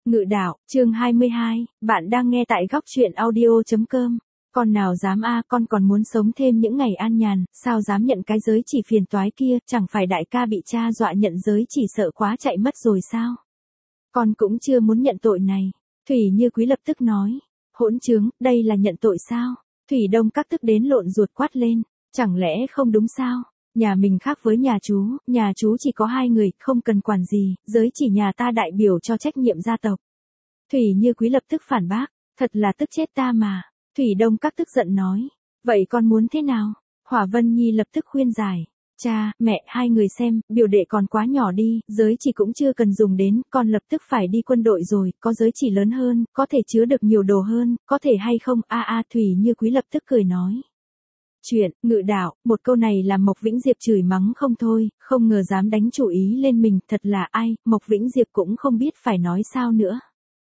Ngự đạo, chương 22, bạn đang nghe tại góc truyện audio.com. Con nào dám con còn muốn sống thêm những ngày an nhàn, sao dám nhận cái giới chỉ phiền toái kia, chẳng phải đại ca bị cha dọa nhận giới chỉ sợ quá chạy mất rồi sao? Con cũng chưa muốn nhận tội này. Thủy Như Quý lập tức nói. Hỗn trướng, đây là nhận tội sao? Thủy Đông Các tức đến lộn ruột quát lên. Chẳng lẽ không đúng sao? Nhà mình khác với nhà chú chỉ có 2 người, không cần quản gì, giới chỉ nhà ta đại biểu cho trách nhiệm gia tộc. Thủy Như Quý lập tức phản bác, thật là tức chết ta mà. Thủy Đông Các tức giận nói, vậy con muốn thế nào? Hỏa Vân Nhi lập tức khuyên giải, cha, mẹ, 2 người xem, biểu đệ còn quá nhỏ đi, giới chỉ cũng chưa cần dùng đến, con lập tức phải đi quân đội rồi, có giới chỉ lớn hơn, có thể chứa được nhiều đồ hơn, có thể hay không? Thủy Như Quý lập tức cười nói. Chuyện, ngự đạo, một câu này làm Mộc Vĩnh Diệp chửi mắng không thôi, không ngờ dám đánh chủ ý lên mình, thật là ai, Mộc Vĩnh Diệp cũng không biết phải nói sao nữa.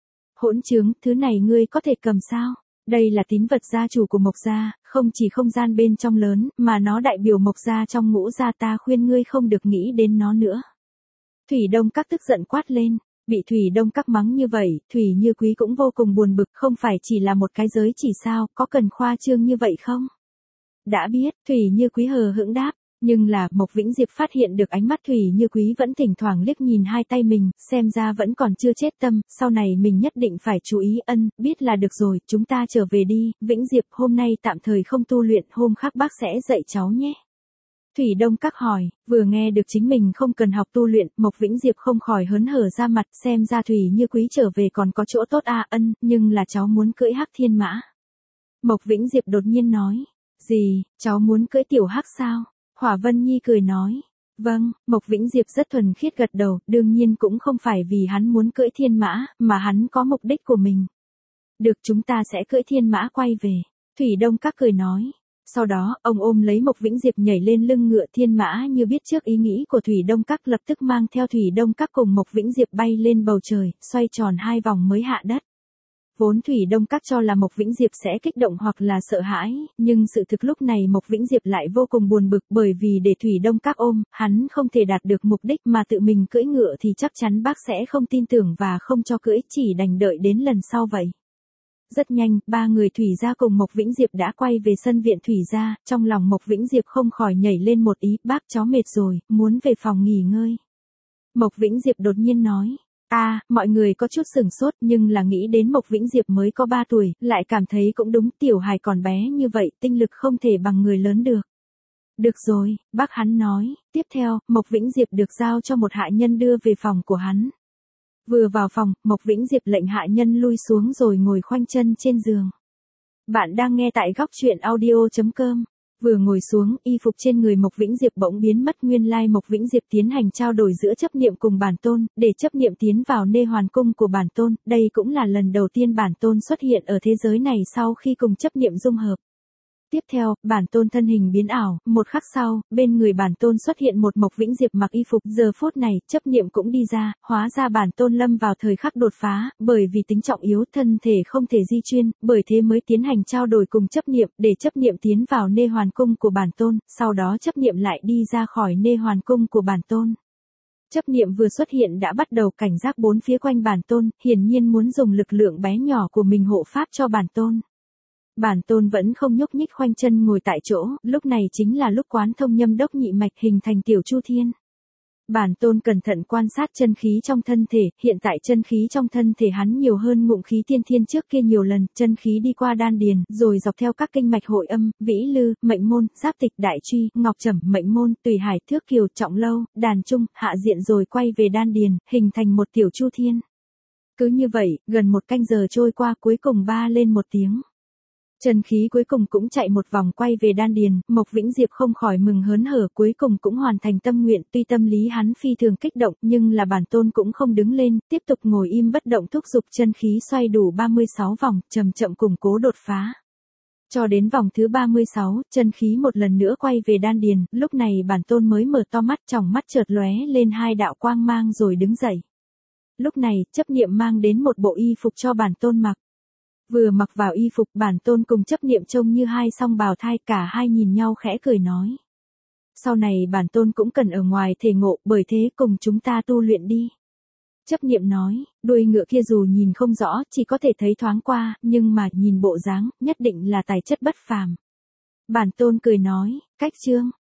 Hỗn trướng, thứ này ngươi có thể cầm sao? Đây là tín vật gia chủ của Mộc gia, không chỉ không gian bên trong lớn, mà nó đại biểu Mộc gia trong ngũ gia, ta khuyên ngươi không được nghĩ đến nó nữa. Thủy Đông Các tức giận quát lên, bị Thủy Đông Các mắng như vậy, Thủy Như Quý cũng vô cùng buồn bực, không phải chỉ là một cái giới chỉ sao, có cần khoa trương như vậy không? Đã biết, Thủy Như Quý hờ hững đáp, nhưng là, Mộc Vĩnh Diệp phát hiện được ánh mắt Thủy Như Quý vẫn thỉnh thoảng liếc nhìn hai tay mình, xem ra vẫn còn chưa chết tâm, sau này mình nhất định phải chú ý. Biết là được rồi, chúng ta trở về đi, Vĩnh Diệp hôm nay tạm thời không tu luyện, hôm khác bác sẽ dạy cháu nhé. Thủy Đông Các hỏi, vừa nghe được chính mình không cần học tu luyện, Mộc Vĩnh Diệp không khỏi hớn hở ra mặt, xem ra Thủy Như Quý trở về còn có chỗ tốt nhưng là cháu muốn cưỡi Hắc Thiên Mã. Mộc Vĩnh Diệp đột nhiên nói. Gì, cháu muốn cưỡi tiểu hắc sao? Hỏa Vân Nhi cười nói. Vâng, Mộc Vĩnh Diệp rất thuần khiết gật đầu, đương nhiên cũng không phải vì hắn muốn cưỡi thiên mã, mà hắn có mục đích của mình. Được, chúng ta sẽ cưỡi thiên mã quay về. Thủy Đông Các cười nói. Sau đó, ông ôm lấy Mộc Vĩnh Diệp nhảy lên lưng ngựa thiên mã, như biết trước ý nghĩ của Thủy Đông Các, lập tức mang theo Thủy Đông Các cùng Mộc Vĩnh Diệp bay lên bầu trời, xoay tròn 2 vòng mới hạ đất. Vốn Thủy Đông Các cho là Mộc Vĩnh Diệp sẽ kích động hoặc là sợ hãi, nhưng sự thực lúc này Mộc Vĩnh Diệp lại vô cùng buồn bực, bởi vì để Thủy Đông Các ôm, hắn không thể đạt được mục đích, mà tự mình cưỡi ngựa thì chắc chắn bác sẽ không tin tưởng và không cho cưỡi, chỉ đành đợi đến lần sau vậy. Rất nhanh, 3 người Thủy gia cùng Mộc Vĩnh Diệp đã quay về sân viện Thủy gia, trong lòng Mộc Vĩnh Diệp không khỏi nhảy lên một ý, bác cháu mệt rồi, muốn về phòng nghỉ ngơi. Mộc Vĩnh Diệp đột nhiên nói. Mọi người có chút sửng sốt, nhưng là nghĩ đến Mộc Vĩnh Diệp mới có 3 tuổi, lại cảm thấy cũng đúng, tiểu hài còn bé như vậy, tinh lực không thể bằng người lớn được. Được rồi, bác, hắn nói. Tiếp theo, Mộc Vĩnh Diệp được giao cho một hạ nhân đưa về phòng của hắn. Vừa vào phòng, Mộc Vĩnh Diệp lệnh hạ nhân lui xuống rồi ngồi khoanh chân trên giường. Bạn đang nghe tại góc truyện audio.com. Vừa ngồi xuống, y phục trên người Mộc Vĩnh Diệp bỗng biến mất, nguyên lai Mộc Vĩnh Diệp tiến hành trao đổi giữa chấp niệm cùng bản tôn, để chấp niệm tiến vào nê hoàn cung của bản tôn, đây cũng là lần đầu tiên bản tôn xuất hiện ở thế giới này sau khi cùng chấp niệm dung hợp. Tiếp theo, bản tôn thân hình biến ảo, một khắc sau, bên người bản tôn xuất hiện một Mộc Vĩnh Diệp mặc y phục, giờ phút này, chấp niệm cũng đi ra, hóa ra bản tôn lâm vào thời khắc đột phá, bởi vì tính trọng yếu, thân thể không thể di chuyên, bởi thế mới tiến hành trao đổi cùng chấp niệm, để chấp niệm tiến vào nê hoàn cung của bản tôn, sau đó chấp niệm lại đi ra khỏi nê hoàn cung của bản tôn. Chấp niệm vừa xuất hiện đã bắt đầu cảnh giác bốn phía quanh bản tôn, hiển nhiên muốn dùng lực lượng bé nhỏ của mình hộ pháp cho bản tôn. Bản tôn vẫn không nhúc nhích khoanh chân ngồi tại chỗ, lúc này chính là lúc quán thông nhâm đốc nhị mạch hình thành tiểu chu thiên. Bản tôn cẩn thận quan sát chân khí trong thân thể, hiện tại chân khí trong thân thể hắn nhiều hơn ngụm khí tiên thiên trước kia nhiều lần, chân khí đi qua đan điền, rồi dọc theo các kinh mạch hội âm, vĩ lư, mệnh môn, giáp tịch, đại truy, ngọc trẩm, mệnh môn, tùy hải, thước kiều, trọng lâu, đàn trung, hạ diện rồi quay về đan điền, hình thành một tiểu chu thiên. Cứ như vậy, gần 1 canh giờ trôi qua, cuối cùng ba lên một tiếng. Chân khí cuối cùng cũng chạy một vòng quay về đan điền, Mộc Vĩnh Diệp không khỏi mừng hớn hở, cuối cùng cũng hoàn thành tâm nguyện, tuy tâm lý hắn phi thường kích động, nhưng là bản tôn cũng không đứng lên, tiếp tục ngồi im bất động thúc giục chân khí xoay đủ 36 vòng, chậm chậm củng cố đột phá. Cho đến vòng thứ 36, chân khí một lần nữa quay về đan điền, lúc này bản tôn mới mở to mắt, tròng mắt chợt lóe lên 2 đạo quang mang rồi đứng dậy. Lúc này, chấp niệm mang đến một bộ y phục cho bản tôn mặc. Vừa mặc vào y phục, bản tôn cùng chấp niệm trông như hai song bào thai, cả hai nhìn nhau khẽ cười nói. Sau này bản tôn cũng cần ở ngoài thể ngộ, bởi thế cùng chúng ta tu luyện đi. Chấp niệm nói, đuôi ngựa kia dù nhìn không rõ, chỉ có thể thấy thoáng qua, nhưng mà nhìn bộ dáng, nhất định là tài chất bất phàm. Bản tôn cười nói, cách trương,